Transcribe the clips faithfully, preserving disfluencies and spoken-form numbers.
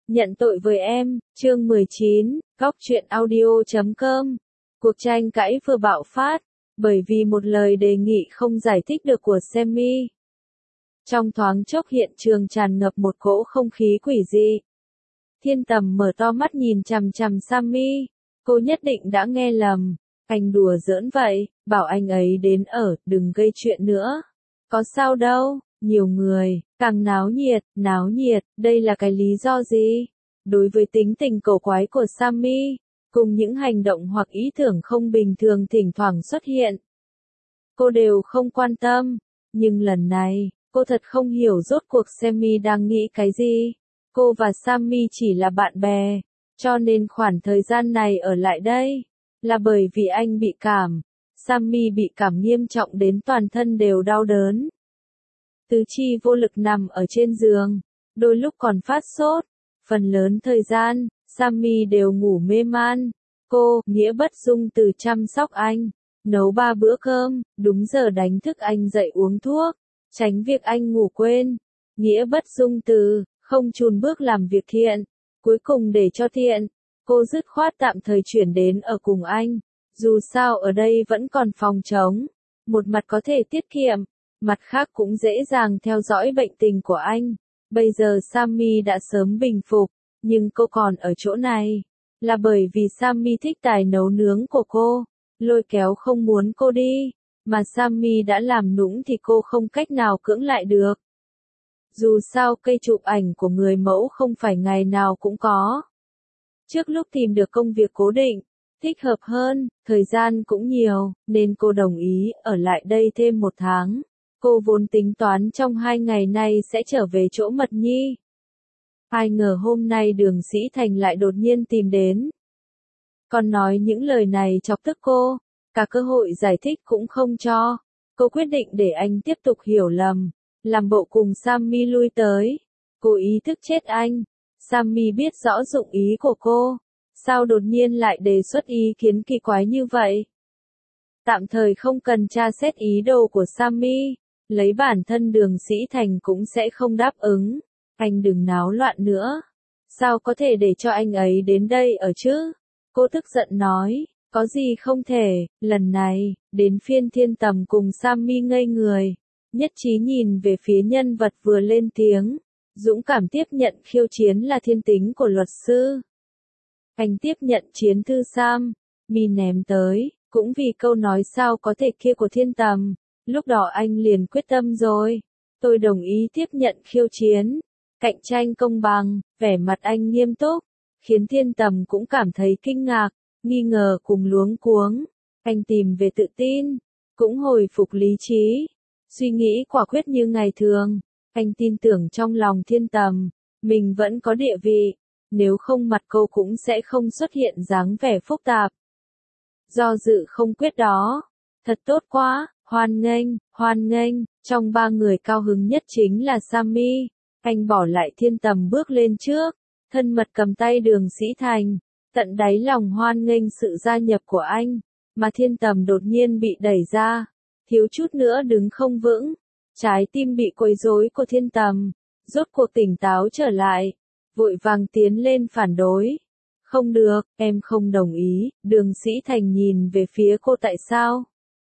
Nhận tội với em, chương mười chín, góc truyện audio chấm com. Cuộc tranh cãi vừa bạo phát, bởi vì một lời đề nghị không giải thích được của Sammy. Trong thoáng chốc hiện trường tràn ngập một cỗ không khí quỷ dị. Thiên Tầm mở to mắt nhìn chằm chằm Sammy, cô nhất định đã nghe lầm, anh đùa giỡn vậy, bảo anh ấy đến ở, đừng gây chuyện nữa. Có sao đâu, nhiều người, càng náo nhiệt, náo nhiệt, đây là cái lý do gì? Đối với tính tình cổ quái của Sammy, cùng những hành động hoặc ý tưởng không bình thường thỉnh thoảng xuất hiện, cô đều không quan tâm, nhưng lần này, cô thật không hiểu rốt cuộc Sammy đang nghĩ cái gì. Cô và Sammy chỉ là bạn bè, cho nên khoảng thời gian này ở lại đây, là bởi vì anh bị cảm. Sammy bị cảm nghiêm trọng đến toàn thân đều đau đớn. Tứ chi vô lực nằm ở trên giường, đôi lúc còn phát sốt. Phần lớn thời gian, Sammy đều ngủ mê man. Cô, Nghĩa Bất Dung Từ chăm sóc anh, nấu ba bữa cơm, đúng giờ đánh thức anh dậy uống thuốc, tránh việc anh ngủ quên. Nghĩa Bất Dung Từ, không chùn bước làm việc thiện. Cuối cùng để cho thiện, cô dứt khoát tạm thời chuyển đến ở cùng anh. Dù sao ở đây vẫn còn phòng trống, một mặt có thể tiết kiệm, mặt khác cũng dễ dàng theo dõi bệnh tình của anh. Bây giờ Sammy đã sớm bình phục, nhưng cô còn ở chỗ này, là bởi vì Sammy thích tài nấu nướng của cô, lôi kéo không muốn cô đi, mà Sammy đã làm nũng thì cô không cách nào cưỡng lại được. Dù sao cây chụp ảnh của người mẫu không phải ngày nào cũng có. Trước lúc tìm được công việc cố định, thích hợp hơn, thời gian cũng nhiều, nên cô đồng ý ở lại đây thêm một tháng. Cô vốn tính toán trong hai ngày nay sẽ trở về chỗ Mật Nhi. Ai ngờ hôm nay Đường Sĩ Thành lại đột nhiên tìm đến. Còn nói những lời này chọc tức cô, cả cơ hội giải thích cũng không cho. Cô quyết định để anh tiếp tục hiểu lầm, làm bộ cùng Sammy lui tới. Cô ý thức chết anh. Sammy biết rõ dụng ý của cô. Sao đột nhiên lại đề xuất ý kiến kỳ quái như vậy? Tạm thời không cần tra xét ý đồ của Sammy. Lấy bản thân Đường Sĩ Thành cũng sẽ không đáp ứng. Anh đừng náo loạn nữa. Sao có thể để cho anh ấy đến đây ở chứ? Cô tức giận nói, có gì không thể, lần này, đến phiên Thiên Tầm cùng Sammy ngây người. Nhất trí nhìn về phía nhân vật vừa lên tiếng. Dũng cảm tiếp nhận khiêu chiến là thiên tính của luật sư. Anh tiếp nhận chiến thư Sam, mi ném tới, cũng vì câu nói sao có thể kia của Thiên Tầm. Lúc đó anh liền quyết tâm rồi. Tôi đồng ý tiếp nhận khiêu chiến. Cạnh tranh công bằng, vẻ mặt anh nghiêm túc, khiến Thiên Tầm cũng cảm thấy kinh ngạc, nghi ngờ cùng luống cuống. Anh tìm về tự tin, cũng hồi phục lý trí, suy nghĩ quả quyết như ngày thường. Anh tin tưởng trong lòng Thiên Tầm, mình vẫn có địa vị, nếu không mặt cô cũng sẽ không xuất hiện dáng vẻ phức tạp. Do dự không quyết đó, thật tốt quá. Hoan nghênh, hoan nghênh, trong ba người cao hứng nhất chính là Sammy. Anh bỏ lại Thiên Tầm bước lên trước, thân mật cầm tay Đường Sĩ Thành, tận đáy lòng hoan nghênh sự gia nhập của anh, mà Thiên Tầm đột nhiên bị đẩy ra, thiếu chút nữa đứng không vững, trái tim bị quấy rối của Thiên Tầm, rốt cuộc tỉnh táo trở lại, vội vàng tiến lên phản đối. Không được, em không đồng ý. Đường Sĩ Thành nhìn về phía cô. Tại sao?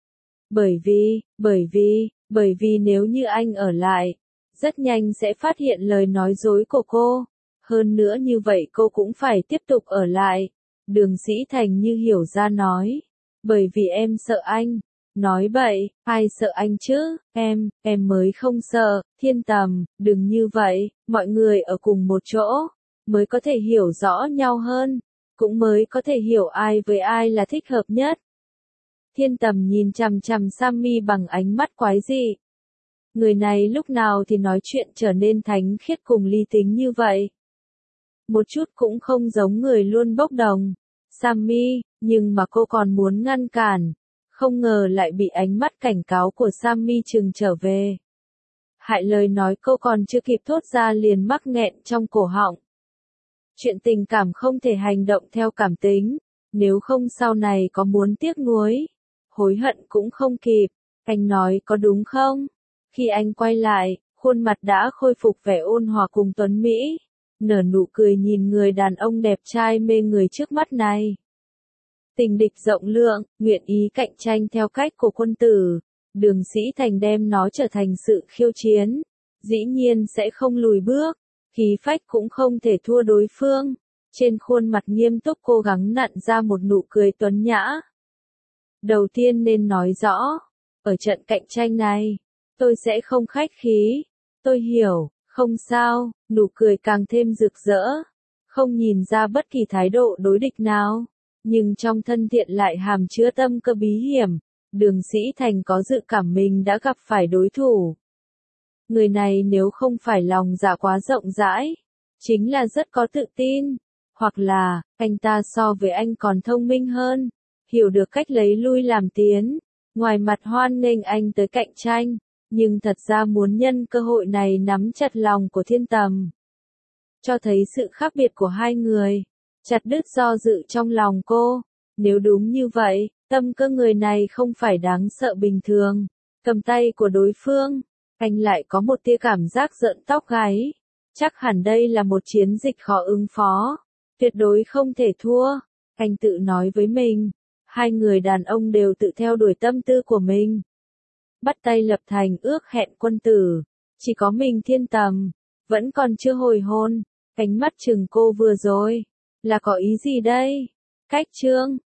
Bởi vì, bởi vì, bởi vì nếu như anh ở lại, rất nhanh sẽ phát hiện lời nói dối của cô. Hơn nữa như vậy cô cũng phải tiếp tục ở lại. Đường Sĩ Thành như hiểu ra nói. Bởi vì em sợ anh. Nói bậy, ai sợ anh chứ, em, em mới không sợ. Thiên Tầm, đừng như vậy, mọi người ở cùng một chỗ, mới có thể hiểu rõ nhau hơn, cũng mới có thể hiểu ai với ai là thích hợp nhất. Thiên Tầm nhìn chằm chằm Sammy bằng ánh mắt quái dị. Người này lúc nào thì nói chuyện trở nên thánh khiết cùng lý tính như vậy. Một chút cũng không giống người luôn bốc đồng. Sammy, nhưng mà cô còn muốn ngăn cản. Không ngờ lại bị ánh mắt cảnh cáo của Sammy trừng trở về. Hại lời nói cô còn chưa kịp thốt ra liền mắc nghẹn trong cổ họng. Chuyện tình cảm không thể hành động theo cảm tính. Nếu không sau này có muốn tiếc nuối, hối hận cũng không kịp. Anh nói có đúng không? Khi anh quay lại, khuôn mặt đã khôi phục vẻ ôn hòa cùng tuấn mỹ. nở nụ cười nhìn người đàn ông đẹp trai mê người trước mắt này. Tình địch rộng lượng, nguyện ý cạnh tranh theo cách của quân tử, Đường Sĩ Thành đem nó trở thành sự khiêu chiến, dĩ nhiên sẽ không lùi bước, khí phách cũng không thể thua đối phương. Trên khuôn mặt nghiêm túc cố gắng nặn ra một nụ cười tuấn nhã. Đầu tiên nên nói rõ, ở trận cạnh tranh này, tôi sẽ không khách khí. Tôi hiểu, không sao, nụ cười càng thêm rực rỡ, không nhìn ra bất kỳ thái độ đối địch nào, nhưng trong thân thiện lại hàm chứa tâm cơ bí hiểm. Đường Sĩ Thành có dự cảm mình đã gặp phải đối thủ. Người này nếu không phải lòng dạ quá rộng rãi, chính là rất có tự tin, hoặc là, anh ta so với anh còn thông minh hơn, hiểu được cách lấy lui làm tiến, ngoài mặt hoan nghênh anh tới cạnh tranh, nhưng thật ra muốn nhân cơ hội này nắm chặt lòng của Thiên Tầm. Cho thấy sự khác biệt của hai người, chặt đứt do dự trong lòng cô. Nếu đúng như vậy, tâm cơ người này không phải đáng sợ bình thường. Cầm tay của đối phương, anh lại có một tia cảm giác rợn tóc gáy. Chắc hẳn đây là một chiến dịch khó ứng phó, tuyệt đối không thể thua. Anh tự nói với mình, hai người đàn ông đều tự theo đuổi tâm tư của mình. Bắt tay lập thành ước hẹn quân tử, chỉ có mình Thiên Tầm, vẫn còn chưa hồi hôn. Ánh mắt chừng cô vừa rồi, là có ý gì đây? Cách chương